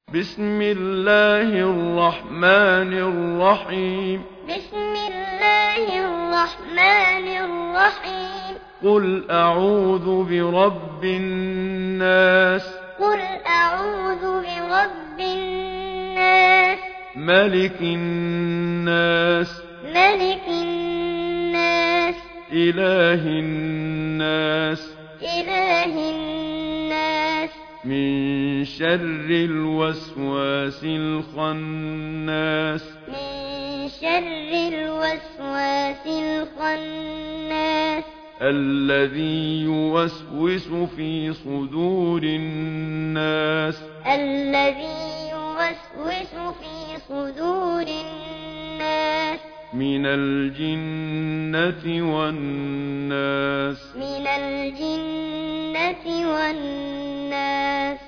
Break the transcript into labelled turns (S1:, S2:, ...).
S1: بسم الله الرحمن الرحيم.
S2: بسم الله الرحمن الرحيم.
S1: قل أعوذ برب الناس.
S2: قل أعوذ برب الناس.
S1: ملك الناس.
S2: ملك الناس.
S1: إله الناس.
S2: إله الناس.
S1: من شر الوسواس الخناس.
S2: من شر الوسواس الخناس.
S1: الذي يوسوس في صدور الناس.
S2: الذي يوسوس في صدور الناس.
S1: من الجنة والناس.
S2: من الجنة والناس.